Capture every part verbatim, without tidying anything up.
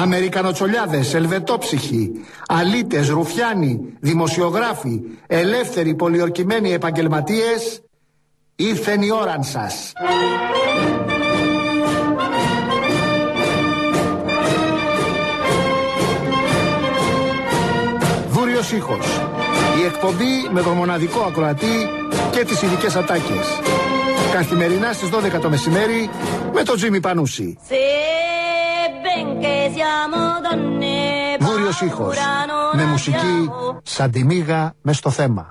Αμερικανοτσολιάδες, ελβετόψυχοι, αλήτες, ρουφιάνοι, δημοσιογράφοι, ελεύθεροι πολιορκημένοι επαγγελματίες, ήρθεν η ώραν σας. Βούριος ήχος. Η εκπομπή με τον μοναδικό ακροατή και τις ειδικές ατάκες. Καθημερινά στις δώδεκα το μεσημέρι με τον Τζίμι Πανούση. Βούριος ήχος. Με μουσική σαν τη μύγα μες στο θέμα.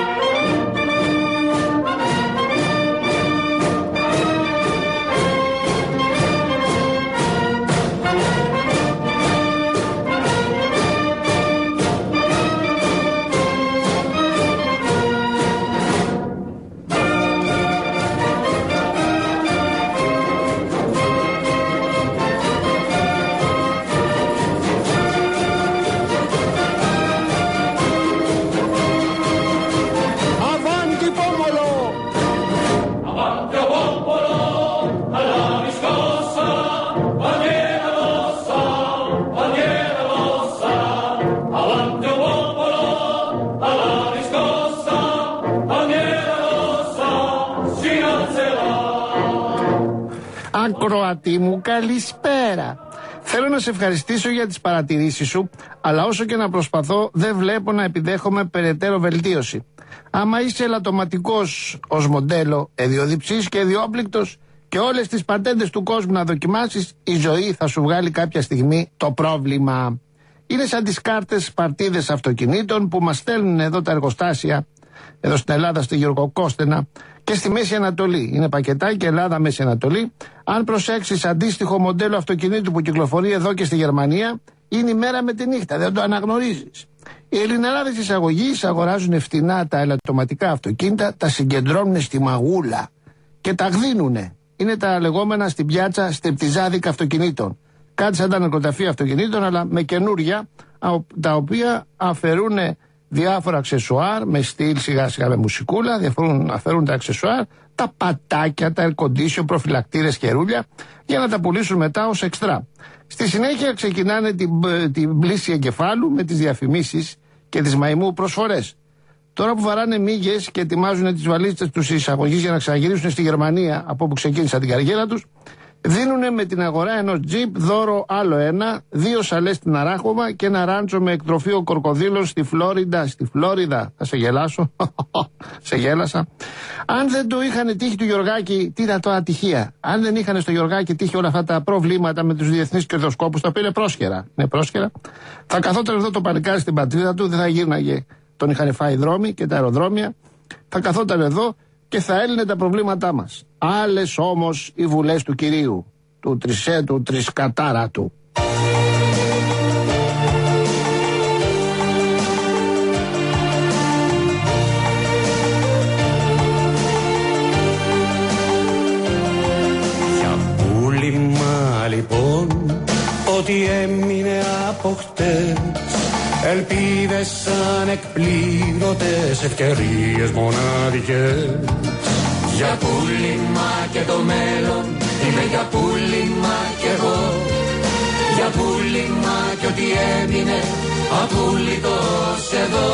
Ακροατή μου, καλησπέρα. Θέλω να σε ευχαριστήσω για τις παρατηρήσεις σου, αλλά όσο και να προσπαθώ δεν βλέπω να επιδέχομαι περαιτέρω βελτίωση. Άμα είσαι ελαττωματικός ως μοντέλο, εδιοδιψής και εδιόπληκτος και όλες τις πατέντες του κόσμου να δοκιμάσεις, η ζωή θα σου βγάλει κάποια στιγμή το πρόβλημα. Είναι σαν τις κάρτες παρτίδες αυτοκινήτων που μας στέλνουν εδώ τα εργοστάσια, εδώ στην Ελλάδα, στη Γεωργοκόστενα και στη Μέση Ανατολή. Είναι πακετάκι Ελλάδα-Μέση Ανατολή. Αν προσέξεις αντίστοιχο μοντέλο αυτοκινήτου που κυκλοφορεί εδώ και στη Γερμανία, είναι η μέρα με τη νύχτα, δεν το αναγνωρίζεις. Οι Ελληναράδες εισαγωγείς αγοράζουν φτηνά τα ελαττωματικά αυτοκίνητα, τα συγκεντρώνουν στη μαγούλα και τα γδίνουνε. Είναι τα λεγόμενα στην πιάτσα στεπτιζάδικα αυτοκινήτων. Κάτι σαν τα νεκροταφεία αυτοκινήτων, αλλά με καινούρια, τα οποία αφαιρούν διάφορα αξεσουάρ, με στυλ σιγά σιγά με μουσικούλα, διαφορούν, αφαιρούν τα αξεσουάρ, τα πατάκια, τα air condition, προφυλακτήρες και ρούλια, για να τα πουλήσουν μετά ως εξτρά. Στη συνέχεια ξεκινάνε την, την πλήση εγκεφάλου με τις διαφημίσεις και τις μαϊμού προσφορές. Τώρα που βαράνε μύγες και ετοιμάζουν τις βαλίτσες τους εισαγωγής για να ξαναγυρίσουν στη Γερμανία από όπου ξεκίνησαν την καριέρα τους, δίνουνε με την αγορά ενός τζιπ δώρο άλλο ένα, δύο σαλές στην Αράχοβα και ένα ράντσο με εκτροφείο κορκοδίλων στη Φλόριντα. Στη Φλόριδα, θα σε γελάσω. Σε γέλασα. Αν δεν το είχαν τύχει του Γιωργάκη, τι ήταν το ατυχία. Αν δεν είχαν στο Γιωργάκη τύχει όλα αυτά τα προβλήματα με τους διεθνείς κερδοσκόπους, τα οποία είναι πρόσχερα. Είναι πρόσχερα. Θα καθόταν εδώ το παλικάρι στην πατρίδα του, δεν θα γύρναγε. Τον είχαν φάει οι δρόμοι και τα αεροδρόμια. Θα καθόταν εδώ και θα έλυνε τα προβλήματά μας. Άλλες όμως οι βουλές του Κυρίου, του Τρισέ, του Τρισκατάρα του. Για πούλημα λοιπόν, ό,τι έμεινε από χτες, ελπίδες σαν εκπλήρωτες, ευκαιρίες μοναδικές. Για πούλημα και το μέλλον, είμαι για πούλημα κι εγώ. Για πούλημα κι ό,τι έμεινε απούλητος εδώ.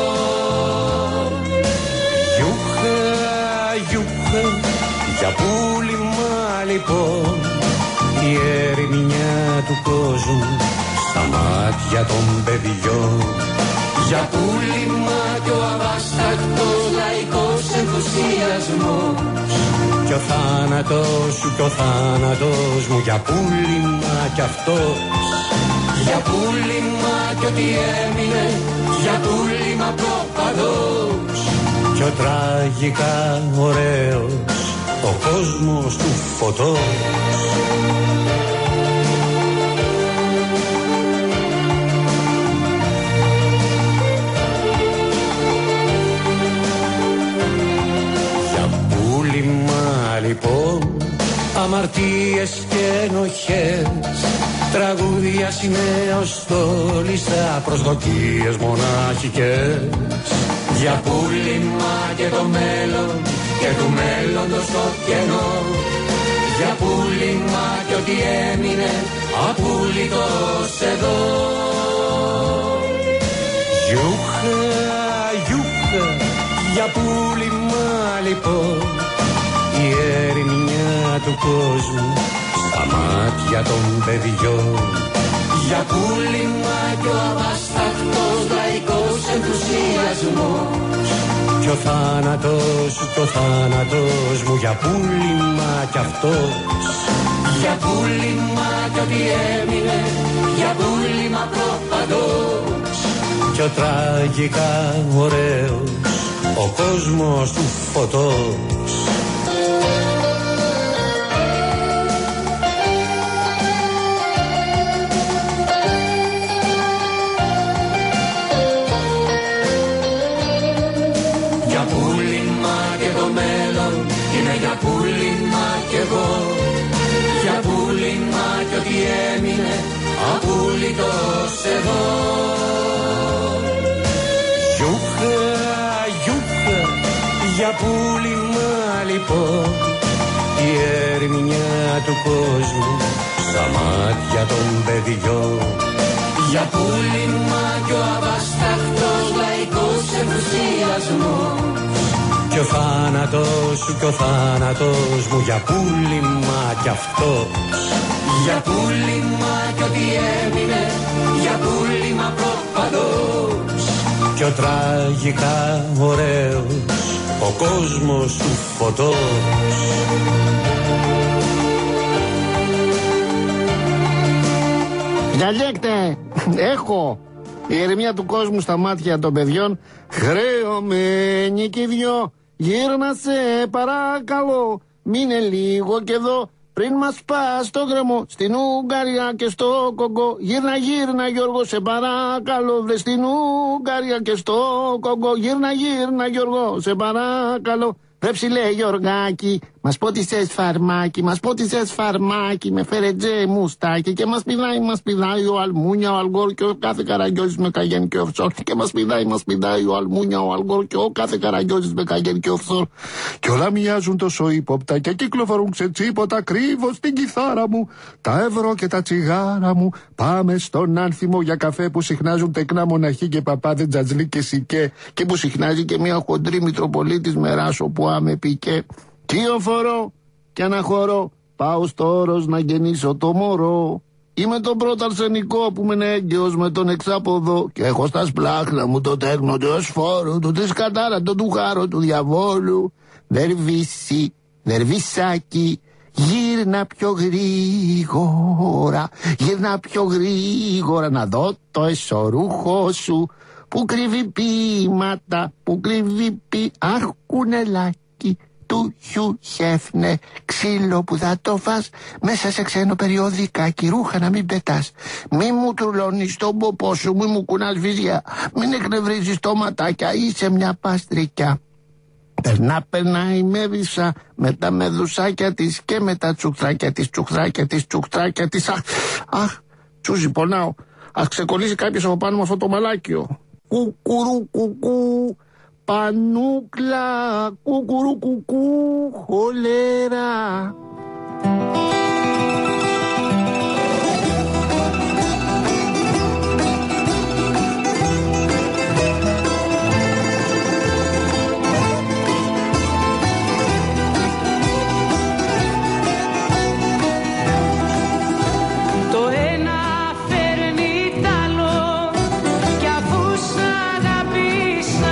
Γιούχα, γιούχα, για πούλημα λοιπόν, η ερημιά του κόσμου στα μάτια των παιδιών. Για πούλημα κι ο αβάσταχτος λαϊκός ενθουσιασμός, κι ο θάνατος σου κι ο θάνατος μου, για πούλημα κι αυτός. Για πούλημα κι ό,τι έμεινε, για πούλημα προπαντός, κι ο τραγικά ωραίος ο κόσμος του φωτός. Λοιπόν, αμαρτίες και ενοχές, τραγούδια συνεοστόλιστα, προσδοκίες μοναχικές. Για πούλημα και το μέλλον και του μέλλοντος το κενό. Για πούλημα και ό,τι έμεινε απούλητος Για πούλημα λοιπόν η ερημιά του κόσμου στα μάτια των παιδιών. Για πούλημα κι ο αβάσταχτος λαϊκός ενθουσιασμός. Κι ο θάνατος, κι ο θάνατος μου για πούλημα κι αυτός. Για πούλημα κι ό,τι έμεινε, για πούλημα προπαντός. Κι ο τραγικά ωραίος ο κόσμος του φωτός. Για πούλημα και το μέλλον είναι για πούλημα κι εγώ. Για πούλημα κι ό,τι έμεινε απούλητος εδώ. Γιούχα, γιούχα, για πούλημα λοιπόν η ερμηνεία του κόσμου στα μάτια των παιδιών. Για πούλημα κι ο αβάσταχτος λαϊκός ενθουσιασμός. Κι ο θάνατος σου κι ο θάνατος μου για πούλημα κι αυτός. Για πούλημα κι ό,τι έμεινε, για πούλημα προπαντός. Κι ο τραγικά ωραίος ο κόσμος του φωτός. Διαλέκτε, έχω η ερημιά του κόσμου στα μάτια των παιδιών. Χρεωμένοι κι οι δυο, γύρνα σε παρακαλώ, μείνε λίγο κι εδώ πριν μας πας στο γκρεμό, στην Ουγγαρία και στο Κογκό. Γύρνα, γύρνα Γιώργο, σε παρακαλώ, βρε στην Ουγγαρία και στο Κογκό. Γύρνα, γύρνα Γιώργο, σε παρακαλώ. Βρε ψηλέ Γιωργάκη, μας πότισες φαρμάκι, μας πότισες φαρμάκι, με φέρε τζε μουστάκι και μας πηδάει, μας πηδάει ο Αλμούνια, ο Αλγόρ και ο κάθε Καραγκιόζης με καγέν και οφσόρ. Και μας πηδάει, μας πηδάει ο Αλμούνια, ο Αλγόρ και ο κάθε Καραγκιόζης με καγέν και οφσόρ. Και όλα μοιάζουν τόσο ύποπτα και κυκλοφορούν ξετσίποτα, κρύβω στην κιθάρα μου τα ευρώ και τα τσιγάρα μου. Πάμε στον άνθιμο για καφέ που συχνάζουν τεκνά μοναχοί και παπάδε τζατζλί και σικέ, και που συχνάζει και μια χοντρή Μητροπολίτης με ράσο που άμε πικέ. Κυοφορώ κι αναχωρώ, πάω στο όρος να γεννήσω το μωρό. Είμαι τον πρώτο αρσενικό που μείνε έγκυος με τον εξάποδο και έχω στα σπλάχνα μου το τέκνο του ασφόρου, του της κατάρα, το του χάρο του διαβόλου. Δερβίσι, δερβισάκι, γύρνα πιο γρήγορα, γύρνα πιο γρήγορα να δω το εσωρούχο σου που κρύβει ποίηματα, που κρύβει ποι... Αχ, κουνελάκι του Χιου Χέφνε, ξύλο που θα το φας μέσα σε ξένο περιοδικάκι, ρούχα να μην πετάς. Μη μου τρουλώνεις τον ποπό σου, μη μου κουνάς βυζιά, μην εκνευρίζεις το ματάκια, είσαι μια παστρικιά. Περνά, περνάει με βυσά, με τα μεδουσάκια της και με τα τσουκτράκια της, τσουκτράκια της, τσουκτράκια της. Αχ, αχ, τσούζι, πονάω. Ας ξεκολλήσει κάποιος από πάνω με αυτό το μαλάκιο. Κουκουρού κουκού, πανούκλα, κουκουρού κουκού, χολέρα.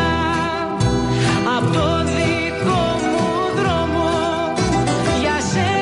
Απ' το δικό μου δρόμο για σένα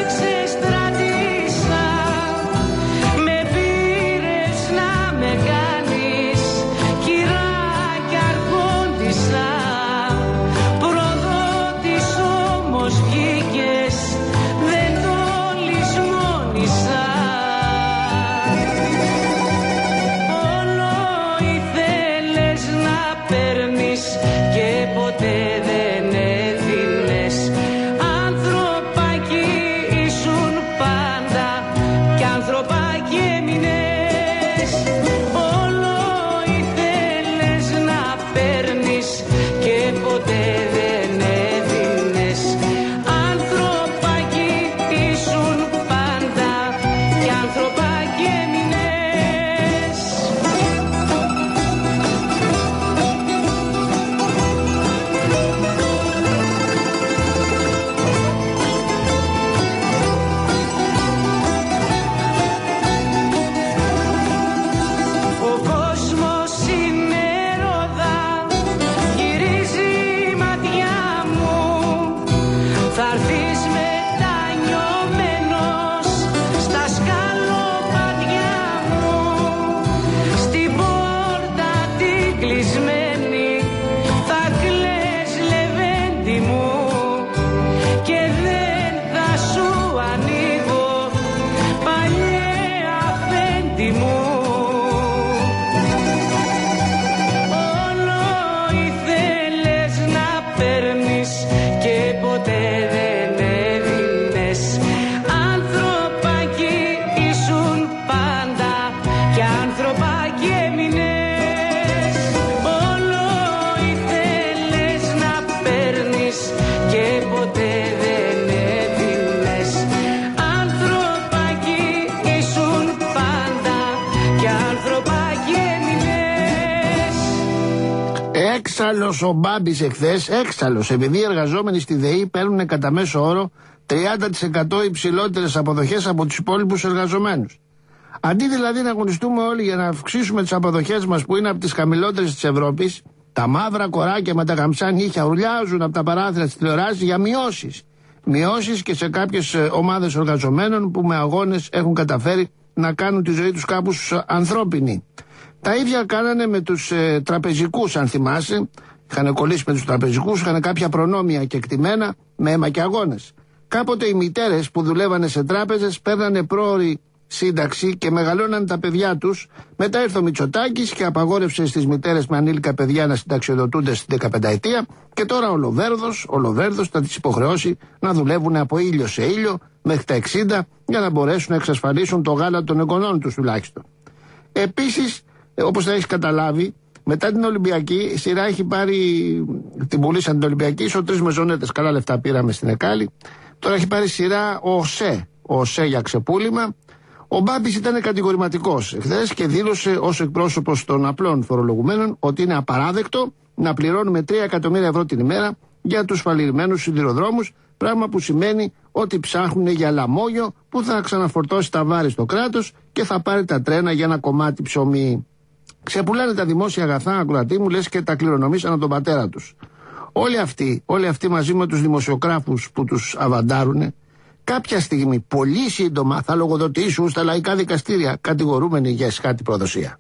έξαλλος ο Μπάμπης εχθές, έξαλλος, επειδή οι εργαζόμενοι στη ΔΕΗ παίρνουν κατά μέσο όρο τριάντα τοις εκατό υψηλότερες αποδοχές από τους υπόλοιπους εργαζομένους. Αντί δηλαδή να αγωνιστούμε όλοι για να αυξήσουμε τις αποδοχές μας που είναι από τις χαμηλότερες της Ευρώπης, τα μαύρα κοράκια με τα γαμψά νύχια ουρλιάζουν από τα παράθυρα της τηλεοράσης για μειώσεις. Μειώσεις και σε κάποιες ομάδες εργαζομένων που με αγώνες έχουν καταφέρει να κάνουν τη ζωή τους κάπως ανθρώπινη. Τα ίδια κάνανε με τους ε, τραπεζικούς, αν θυμάσαι. Είχαν κολλήσει με τους τραπεζικούς, είχαν κάποια προνόμια και εκτιμένα με αίμα και αγώνες. Κάποτε οι μητέρες που δουλεύανε σε τράπεζες παίρνανε πρόωρη σύνταξη και μεγαλώναν τα παιδιά τους. Μετά ήρθε ο Μητσοτάκης και απαγόρευσε στις μητέρες με ανήλικα παιδιά να συνταξιοδοτούνται στην δεκαπενταετία και τώρα ο Λοβέρδος, ο Λοβέρδος θα τις υποχρεώσει να δουλεύουν από ήλιο σε ήλιο μέχρι τα εξήντα για να μπορέσουν να εξασφαλίσουν το γάλα των εγγονών τους τουλάχιστον. Επίσης, όπως θα έχεις καταλάβει, μετά την Ολυμπιακή, η σειρά έχει πάρει, την πουλήσαν την Ολυμπιακή, ίσως τρεις μεζονέτες, καλά λεφτά πήραμε στην Εκάλη. Τώρα έχει πάρει σειρά ο ΟΣΕ, ο ΟΣΕ για ξεπούλημα. Ο Μπάμπης ήταν κατηγορηματικός εχθές και δήλωσε ως εκπρόσωπος των απλών φορολογουμένων ότι είναι απαράδεκτο να πληρώνουμε τρία εκατομμύρια ευρώ την ημέρα για τους φαλιρημένους σιδηροδρόμους, πράγμα που σημαίνει ότι ψάχνουν για λαμόγιο που θα ξαναφορτώσει τα βάρη στο κράτος και θα πάρει τα τρένα για ένα κομμάτι ψωμί. Ξεπουλάνε τα δημόσια αγαθά, ακροατή μου, λες και τα κληρονομήσαν από τον πατέρα τους. Όλοι αυτοί, όλοι αυτοί μαζί με τους δημοσιογράφους που τους αβαντάρουνε, κάποια στιγμή, πολύ σύντομα, θα λογοδοτήσουν στα λαϊκά δικαστήρια κατηγορούμενοι για εσχάτη προδοσία.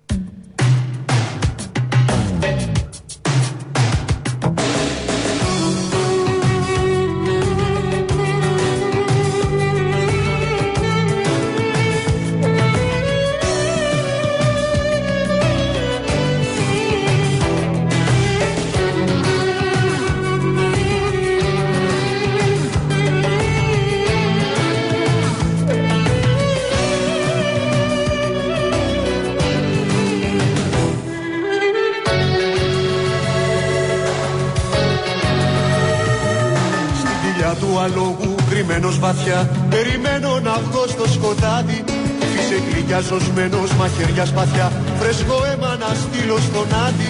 Του αλόγου κρυμμένος βαθιά, περιμένω να βγω στο σκοτάδι. Φύσε γλυκιά ζωσμένος, μαχαίρια σπαθιά, φρέσκο αίμα να στείλω στον Άδη.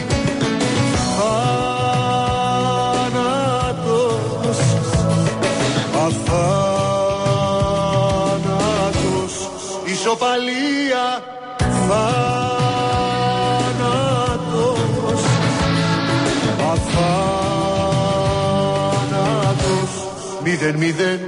Θάνατος, αθάνατος, ισοπαλία, θάνατος, αθάνατος. Μηδέν, μηδέν.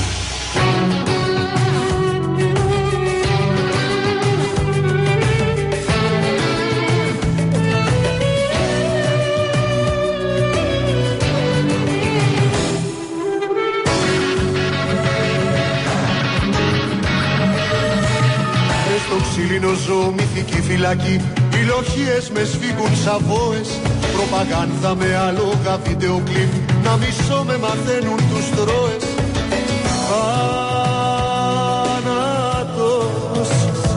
Στο ξύλινο ζώο μυθική φυλακή, οι λοχίες με σφίγγουν σαβόες. Προπαγάνδα με άλογα βίντεο κλιπ, να μισώ με μαθαίνουν τους τρώες. Θάνατος,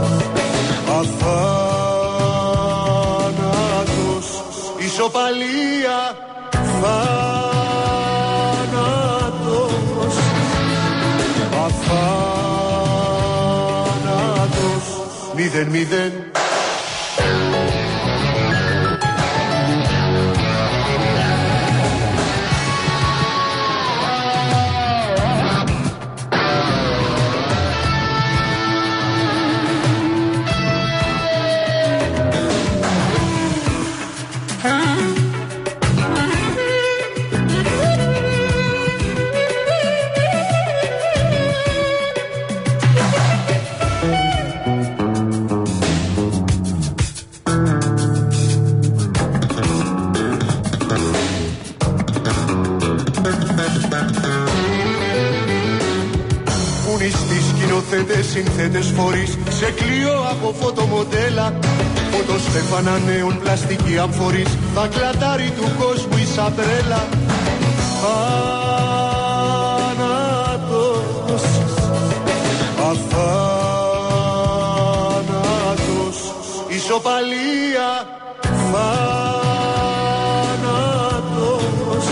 αθάνατος, ισοπαλία, θάνατος, αθάνατος, μηδέν, μηδέν. Συνθέτες φορείς σε κλειό από φωτομοντέλα, φωτοστέφανα νέων πλαστική αμφορείς, θα κλατάρει του κόσμου η σαμπρέλα. Θάνατος, αθάνατος, ισοπαλία, θάνατος,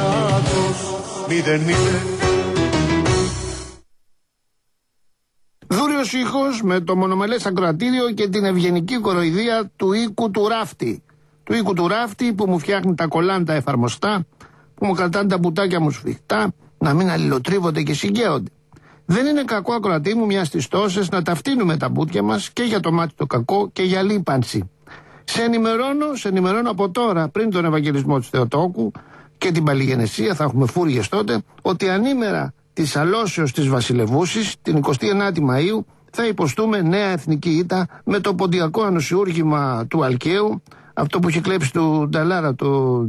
αθάνατος, μηδέν, μηδέν. Δούριος ήχος με το μονομελές ακροατήριο και την ευγενική κοροϊδία του οίκου του ράφτη. Του οίκου του ράφτη που μου φτιάχνει τα κολάντα εφαρμοστά, που μου κρατάνε τα μπουτάκια μου σφιχτά, να μην αλληλοτρίβονται και συγκαίονται. Δεν είναι κακό, ακροατή μου, μια στις τόσες να ταυτίνουμε τα μπουτια μας και για το μάτι το κακό και για λίπανση. Σε ενημερώνω, σε ενημερώνω από τώρα, πριν τον Ευαγγελισμό του Θεοτόκου και την Παλιγενεσία, θα έχουμε φούργες τότε, ότι ανήμερα της αλώσεως της Βασιλεβούσης, την εικοστή ενάτη Μαΐου, θα υποστούμε νέα εθνική ήττα με το ποντιακό ανοσιούργημα του Αλκαίου, αυτό που είχε κλέψει του Νταλάρα, του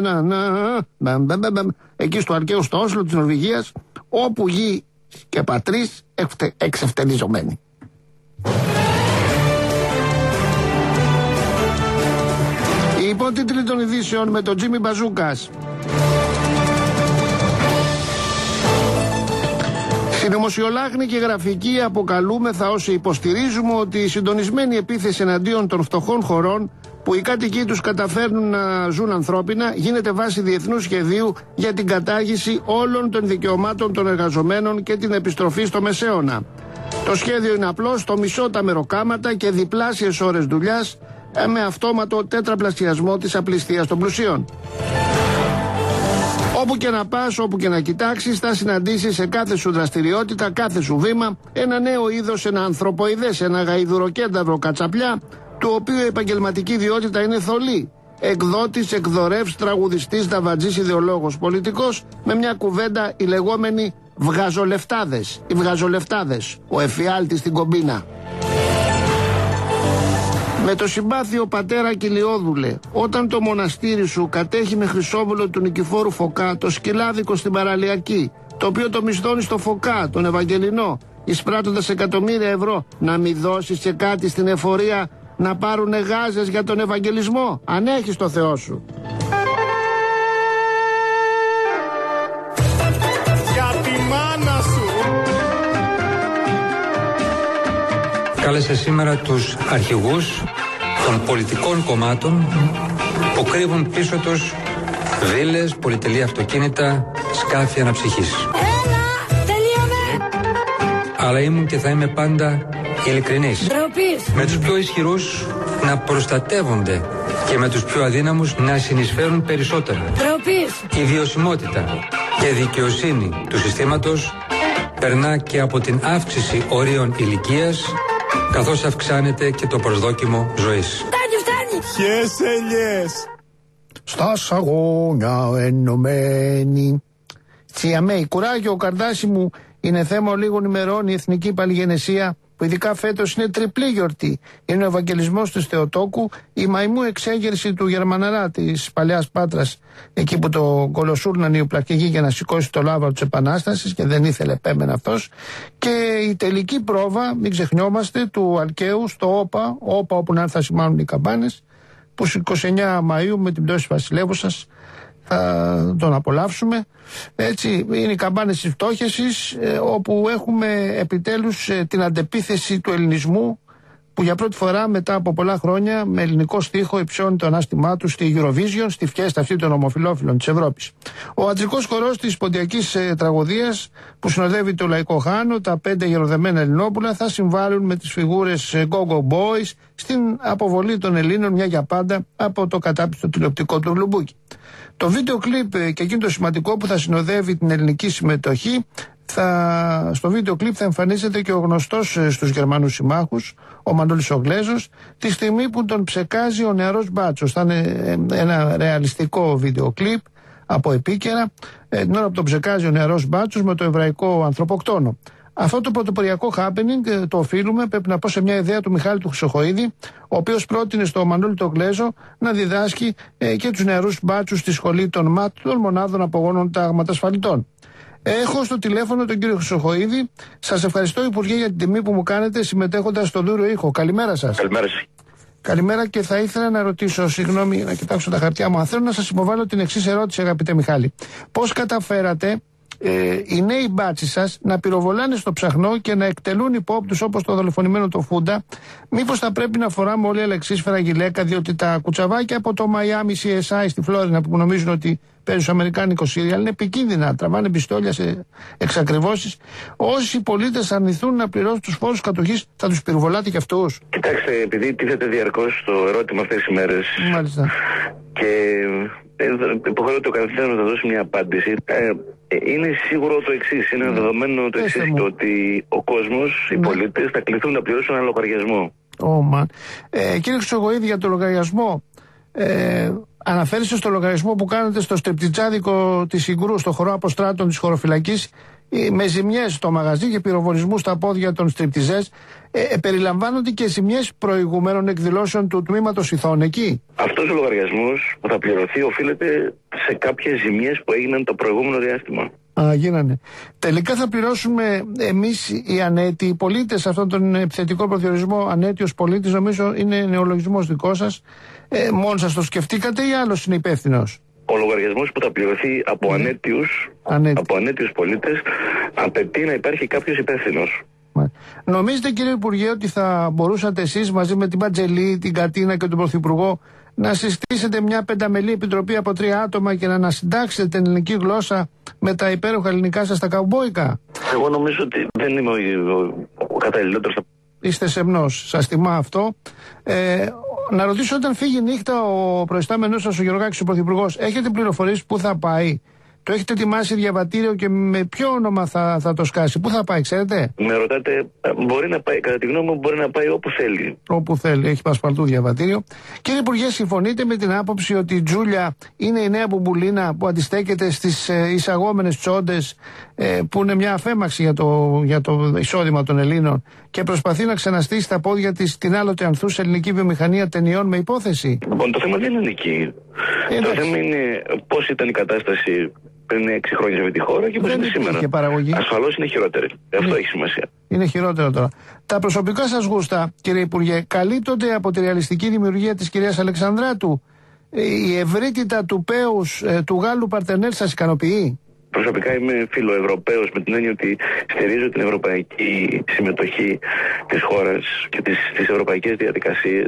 εκεί στο Αλκαίο, στο Όσλο της Νορβηγίας, όπου γη και πατρίς εξευτελιζομένοι. Οι υπότιτλοι των ειδήσεων με τον Τζίμι Μπαζούκας. Συνωμοσιολάγνη και γραφική αποκαλούμεθα όσοι υποστηρίζουμε ότι η συντονισμένη επίθεση εναντίον των φτωχών χωρών που οι κάτοικοι τους καταφέρνουν να ζουν ανθρώπινα γίνεται βάση διεθνούς σχεδίου για την κατάργηση όλων των δικαιωμάτων των εργαζομένων και την επιστροφή στο Μεσαίωνα. Το σχέδιο είναι απλώς το μισό τα μεροκάματα και διπλάσιες ώρες δουλειάς με αυτόματο τέτραπλασιασμό της απληστίας των πλουσίων. Όπου και να πας, όπου και να κοιτάξεις, θα συναντήσεις σε κάθε σου δραστηριότητα, κάθε σου βήμα, ένα νέο είδος, ένα ανθρωποειδές, ένα γαϊδουροκένταυρο κατσαπλιά, του οποίου η επαγγελματική ιδιότητα είναι θολή. Εκδότης, εκδορεύς, τραγουδιστής, δαβατζής, ιδεολόγος, πολιτικός, με μια κουβέντα οι λεγόμενοι βγαζολεφτάδες. Οι βγαζολεφτάδες, ο εφιάλτης στην κομπίνα. Με το συμπάθειο πατέρα Κυλιόδουλε, όταν το μοναστήρι σου κατέχει με χρυσόβολο του Νικηφόρου Φωκά το σκυλάδικο στην Παραλιακή, το οποίο το μισθώνει στο Φωκά, τον Ευαγγελινό, εισπράττοντας εκατομμύρια ευρώ, να μην δώσεις και κάτι στην εφορία να πάρουνε γάζες για τον Ευαγγελισμό, αν έχεις το Θεό σου. Για τη μάνα σου. Κάλεσε σήμερα τους αρχηγούς των πολιτικών κομμάτων που κρύβουν πίσω τους βίλες, πολυτελή αυτοκίνητα, σκάφη αναψυχής. Έλα, τελείωνε! Αλλά ήμουν και θα είμαι πάντα ειλικρινής. Ντροπής. Με τους πιο ισχυρούς να προστατεύονται και με τους πιο αδύναμους να συνεισφέρουν περισσότερα. Ντροπής. Η βιωσιμότητα και δικαιοσύνη του συστήματος περνά και από την αύξηση ορίων ηλικίας, καθώς αυξάνεται και το προσδόκιμο ζωής. Φτάνει, φτάνει. Ποιες ελιές. Στα σαγόνια ενωμένη. Τσιαμέ, κουράγιο, καρδάσι μου, είναι θέμα λίγων ημερών η Εθνική Παλιγενεσία, που ειδικά φέτος είναι τριπλή γιορτή. Είναι ο Ευαγγελισμός του Θεοτόκου, η μαϊμού εξέγερση του Γερμαναρά της Παλαιάς Πάτρας, εκεί που το κολοσούρναν οι οπλαρχηγοί για να σηκώσει το λάβαρο της Επανάστασης και δεν ήθελε επέμενε αυτός. Και η τελική πρόβα, μην ξεχνιόμαστε, του Αλκαίου στο ΟΠΑ, ΟΠΑ όπου να θα σημάνουν οι καμπάνες, που στις είκοσι εννέα Μαΐου με την πτώση Βασιλεύουσας θα τον απολαύσουμε. Έτσι είναι οι καμπάνες της φτώχεσης, ε, όπου έχουμε επιτέλους ε, την αντεπίθεση του ελληνισμού, που για πρώτη φορά μετά από πολλά χρόνια με ελληνικό στίχο υψώνει το ανάστημά του στη Eurovision, στη φιέστα αυτή των ομοφυλόφιλων της Ευρώπης. Ο αντρικός χορός της ποντιακής ε, τραγωδίας, που συνοδεύει το λαϊκό χάνο, τα πέντε γεροδεμένα Ελληνόπουλα, θα συμβάλλουν με τις φιγούρες ε, Go Go Boys στην αποβολή των Ελλήνων μια για πάντα από το κατάπιστο τηλεοπτικό του Γλουμπούκι. Το βίντεο κλιπ ε, και εκείνο το σημαντικό που θα συνοδεύει την ελληνική συμμετοχή, θα, στο βίντεο κλιπ θα εμφανίζεται και ο γνωστός ε, στους Γερμανούς συμμάχους, ο Μανώλης ο Γλέζος, τη στιγμή που τον ψεκάζει ο νεαρός Μπάτσος. Θα είναι ε, ένα ρεαλιστικό βίντεο κλιπ από επίκαιρα, ε, την ώρα που τον ψεκάζει ο νεαρός Μπάτσος με το εβραϊκό ανθρωποκτόνο. Αυτό το πρωτοποριακό happening ε, το οφείλουμε, πρέπει να πω, σε μια ιδέα του Μιχάλη του Χρυσοχοΐδη, ο οποίος πρότεινε στο Μανώλη τον Γλέζο να διδάσκει ε, και τους νεαρούς Μπάτσους στη σχολή των ΜΑΤ, των μονάδων απογόνων τάγματασφαλιτών. Έχω στο τηλέφωνο τον κύριο Χρυσοχοΐδη. Σας ευχαριστώ, Υπουργέ, για την τιμή που μου κάνετε συμμετέχοντας στο Δούριο Ήχο. Καλημέρα σας. Καλημέρα σας. Καλημέρα, και θα ήθελα να ρωτήσω, συγγνώμη, να κοιτάξω τα χαρτιά μου. Αν θέλω να σας υποβάλω την εξής ερώτηση, αγαπητέ Μιχάλη. Πώς καταφέρατε ε, οι νέοι μπάτσοι σας να πυροβολάνε στο ψαχνό και να εκτελούν υπόπτους όπως το δολοφονημένο το Φούντα? Μήπως θα πρέπει να φοράμε όλοι αλεξίσφαιρα γυλαίκα, διότι τα κουτσαβάκια από το Miami σι ες άι στη Φλόρινα που νομίζουν ότι παίζουν στο αμερικάνικο σύριαλ είναι επικίνδυνα, τραβάνε πιστόλια σε εξακριβώσεις. Όσοι πολίτες αρνηθούν να πληρώσουν τους φόρους κατοχής, θα τους πυροβολάτε κι αυτούς? Κοιτάξτε, επειδή τίθεται διαρκώς το ερώτημα αυτές τις μέρες. Μάλιστα. Και υποχρεώται ο καθένας να δώσει μια απάντηση. Ε, είναι σίγουρο το εξής, είναι ναι. δεδομένο το εξής, το ότι ο κόσμος, οι ναι. πολίτες θα κληθούν να πληρώσουν ένα λογαριασμό. Oh, ε, κύριε Χρυσογοίδη, για το λογαριασμό, ε, αναφέρεστε στο λογαριασμό που κάνετε στο στριπτιτζάδικο της Συγκρού, στο χορό αποστράτων της χωροφυλακής, με ζημιές στο μαγαζί και πυροβολισμού στα πόδια των στριπτιζές. Ε, ε, περιλαμβάνονται και ζημιές προηγουμένων εκδηλώσεων του τμήματος Ιθών εκεί? Αυτός ο λογαριασμός που θα πληρωθεί οφείλεται σε κάποιες ζημιές που έγιναν το προηγούμενο διάστημα. Α, γίνανε. Τελικά θα πληρώσουμε εμείς οι ανέτοι, οι πολίτες, αυτόν τον επιθετικό προδιορισμό ανέτιος πολίτης, νομίζω είναι νεολογισμός δικό σας. Ε, μόνο σας το σκεφτήκατε ή άλλος είναι υπεύθυνος? Ο λογαριασμός που θα πληρωθεί από, mm. ανέτιους, από ανέτιους πολίτες απαιτεί να υπάρχει κάποιος υπεύθυνος. Νομίζετε, κύριε Υπουργέ, ότι θα μπορούσατε εσείς μαζί με την Μπατζελή, την Κατίνα και τον Πρωθυπουργό να συστήσετε μια πενταμελή επιτροπή από τρία άτομα και να ανασυντάξετε την ελληνική γλώσσα με τα υπέροχα ελληνικά σας τα καουμπόικα? Εγώ νομίζω ότι δεν είμαι ο, ο, ο καταλληλότερος. Είστε σεμνός, σας τιμά αυτό. Ε, να ρωτήσω, όταν φύγει νύχτα ο προϊστάμενος σας, ο Γεωργάκης, ο Πρωθυπουργός, έχετε πληροφορίες πού θα πάει? Το έχετε ετοιμάσει διαβατήριο και με ποιο όνομα θα, θα το σκάσει? Πού θα πάει, ξέρετε? Με ρωτάτε, μπορεί να πάει, κατά τη γνώμη μου, μπορεί να πάει όπου θέλει. Όπου θέλει, έχει πασπαρτού διαβατήριο. Κύριε Υπουργέ, συμφωνείτε με την άποψη ότι η Τζούλια είναι η νέα μπουμπουλίνα που αντιστέκεται στις ε, εισαγόμενες τσόντες, ε, που είναι μια αφέμαξη για το, για το εισόδημα των Ελλήνων, και προσπαθεί να ξαναστήσει στα πόδια της την άλλοτε ανθούσα ελληνική βιομηχανία ταινιών με υπόθεση? Λοιπόν, το θέμα δεν είναι εκεί. Ε, το θέμα είναι πώς ήταν η κατάσταση πριν έξι χρόνια σε αυτή τη χώρα και πώς είναι σήμερα. Ασφαλώς είναι χειρότερη. Αυτό έχει σημασία. Είναι χειρότερο τώρα. Τα προσωπικά σας γούστα, κύριε Υπουργέ, καλύπτονται από τη ρεαλιστική δημιουργία της κυρίας Αλεξανδράτου? Η ευρύτητα του πέους ε, του Γάλλου Παρτενέλ σας ικανοποιεί? Προσωπικά είμαι φιλοευρωπαίος, με την έννοια ότι στηρίζω την ευρωπαϊκή συμμετοχή της χώρας και τις, τις ευρωπαϊκές διαδικασίες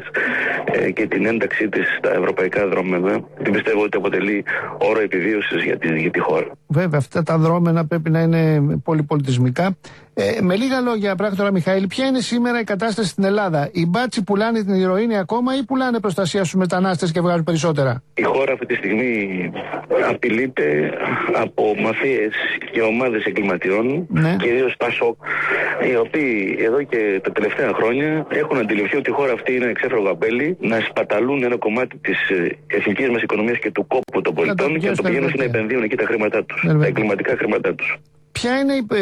ε, και την ένταξή της στα ευρωπαϊκά δρόμενα. Και πιστεύω ότι αποτελεί όρο επιβίωσης για τη, για τη χώρα. Βέβαια, αυτά τα δρόμενα πρέπει να είναι πολυπολιτισμικά. Ε, με λίγα λόγια, πράκτορα Μιχαήλ, ποια είναι σήμερα η κατάσταση στην Ελλάδα? Οι μπάτσοι πουλάνε την ηρωίνη ακόμα ή πουλάνε προστασία στους μετανάστες και βγάζουν περισσότερα? Η χώρα αυτή τη στιγμή απειλείται από μαφίες και ομάδες εγκληματιών, ναι. κυρίως Πασόκ, οι οποίοι εδώ και τα τελευταία χρόνια έχουν αντιληφθεί ότι η χώρα αυτή είναι εξέφραγο αμπέλι, να σπαταλούν ένα κομμάτι της εθνικής μας οικονομίας και του κόπου των πολιτών και να το πηγαίνουν να επενδύουν εκεί τα χρήματά τους, τα εγκληματικά χρήματά τους. Ποια είναι η,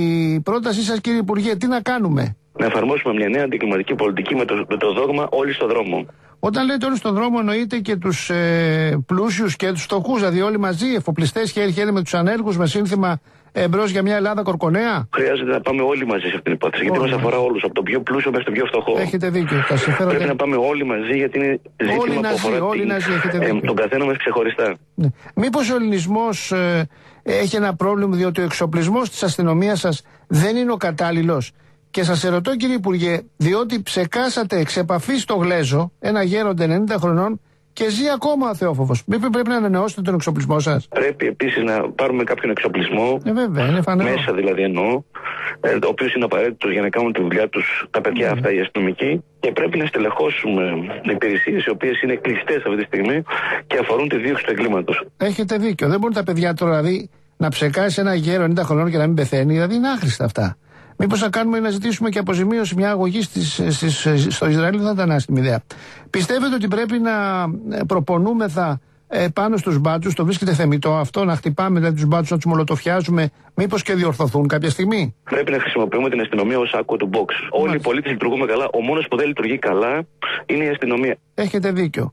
η πρότασή σας, κύριε Υπουργέ, τι να κάνουμε? Να εφαρμόσουμε μια νέα αντικλιματική πολιτική με το, με το δόγμα όλοι στον δρόμο. Όταν λέτε όλοι στον δρόμο, εννοείται και τους ε, πλούσιους και τους φτωχούς, δηλαδή όλοι μαζί, εφοπλιστές χέρι-χέρι με τους ανέργους, με σύνθημα εμπρός για μια Ελλάδα κορκονέα? Χρειάζεται να πάμε όλοι μαζί σε αυτήν την υπόθεση, γιατί μας αφορά όλους, από τον πιο πλούσιο μέχρι τον πιο φτωχό. Έχετε δίκιο. Τα συμφέροντα... Πρέπει να πάμε όλοι μαζί, γιατί είναι ζήτημα όλοι που ναζί, αφορά όλοι την, ναζί, ε, τον καθένα μας ξεχωριστά. Ναι. Μήπως ο ελληνισμός ε, έχει ένα πρόβλημα, διότι ο εξοπλισμός της αστυνομίας σας δεν είναι ο κατάλληλος? Και σας ερωτώ, κύριε Υπουργέ, διότι ψεκάσατε εξ επαφής στο Γλέζο ένα γέροντα ενενήντα χρονών και ζει ακόμα ο Θεόφοβος. Μήπως πρέπει να ανανεώσετε τον εξοπλισμό σας? Πρέπει επίσης να πάρουμε κάποιον εξοπλισμό. Ε, βέβαια, είναι φανερό. Μέσα δηλαδή εννοώ, ε, ο οποίος είναι απαραίτητος για να κάνουν τη δουλειά τους τα παιδιά mm. αυτά οι αστυνομικοί. Και πρέπει να στελεχώσουμε υπηρεσίες οι οποίες είναι κλειστές αυτή τη στιγμή και αφορούν τη δίωξη του εγκλήματος. Έχετε δίκιο. Δεν μπορούν τα παιδιά τώρα δηλαδή να ψεκάσει ένα γέρο ενενήντα χρονών και να μην πεθαίνει. Δηλαδή είναι άχρηστα αυτά. Μήπως να κάνουμε να ζητήσουμε και αποζημίωση μια αγωγή στις, στις, στο Ισραήλ? Δεν θα ήταν άσχημη ιδέα. Πιστεύετε ότι πρέπει να προπονούμεθα ε, πάνω στους μπάτσους? Το βρίσκεται θεμιτό αυτό, να χτυπάμε δηλαδή τους μπάτσους, να τους μολοτοφιάζουμε, μήπως και διορθωθούν κάποια στιγμή? Πρέπει να χρησιμοποιούμε την αστυνομία ως άκου του box. Όλοι οι πολίτες λειτουργούμε καλά. Ο μόνος που δεν λειτουργεί καλά είναι η αστυνομία. Έχετε δίκιο.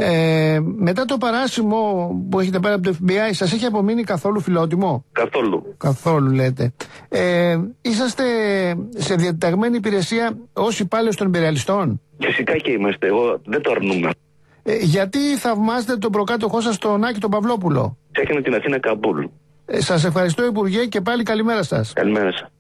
Ε, μετά το παράσημο που έχετε πάρει από το εφ μπι άι, σας έχει απομείνει καθόλου φιλότιμο? Καθόλου. Καθόλου λέτε. Ε, είσαστε σε διαταγμένη υπηρεσία ως υπάλληλος των υπεριαλιστών? Φυσικά και είμαστε. Εγώ δεν το αρνούμε. Ε, γιατί θαυμάζετε τον προκάτοχό σας τον Άκη τον Παυλόπουλο? Έκανε την Αθήνα Καμπούλ. Ε, σας ευχαριστώ, Υπουργέ, και πάλι καλημέρα σας. Καλημέρα σας.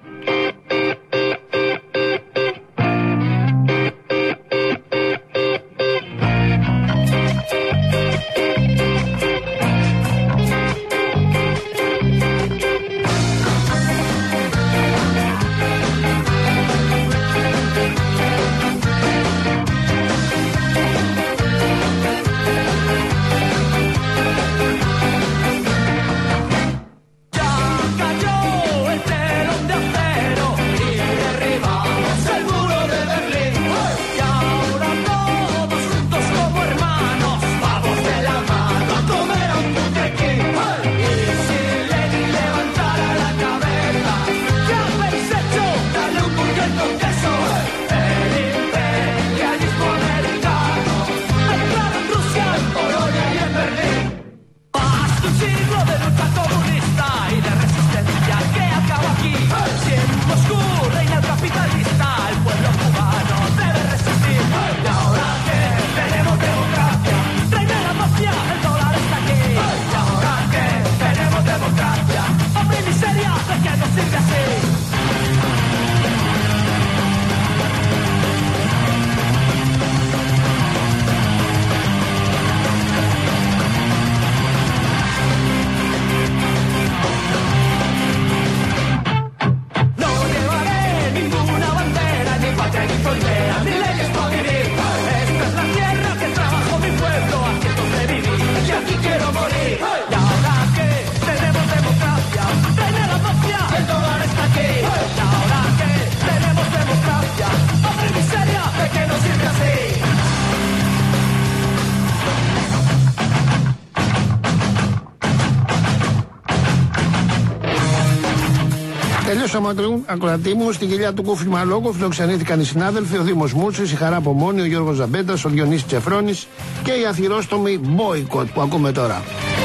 Τελείωσαμε, ακροατή μου, στην κοιλιά του Κούφιμα Λόγου φιλοξενήθηκαν οι συνάδελφοι, ο Δήμος Μούτσης, η Χαρά Απομόνη, ο Γιώργος Ζαμπέντας, ο Διονύσης Τσεφρώνης και η αθυρόστομη Boycott που ακούμε τώρα.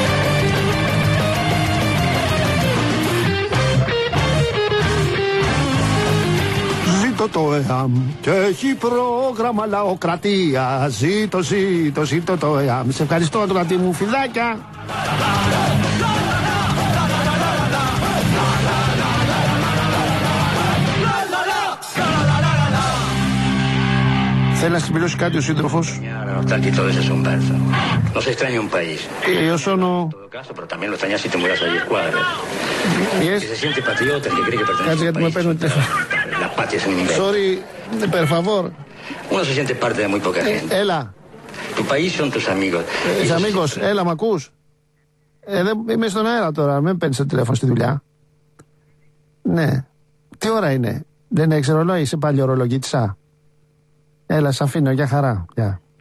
Ζήτω το ΕΑΜ και έχει πρόγραμμα λαοκρατία. Ζήτω, ζήτω, ζήτω το ΕΑΜ. Σε ευχαριστώ, ακροατή μου, φιλάκια. Θέλει να συμπληρώσει κάτι ο σύντροφος. Yo sono. Κάτσε γιατί με παίρνουν τηλέφωνο. Sorry, per favor. Uno se siente parte de muy poca gente. Έλα. Tu país son tus amigos. Tus amigos, έλα, μ' ακούς. Ε, δεν, είμαι στον αέρα τώρα, μην παίρνεις το τηλέφωνο στη δουλειά. Ναι. Τι ώρα είναι? Δεν έχεις ρολόι, είσαι πάλι ορολογήτησα. Έλα, σ' αφήνω, για χαρά. Γεια.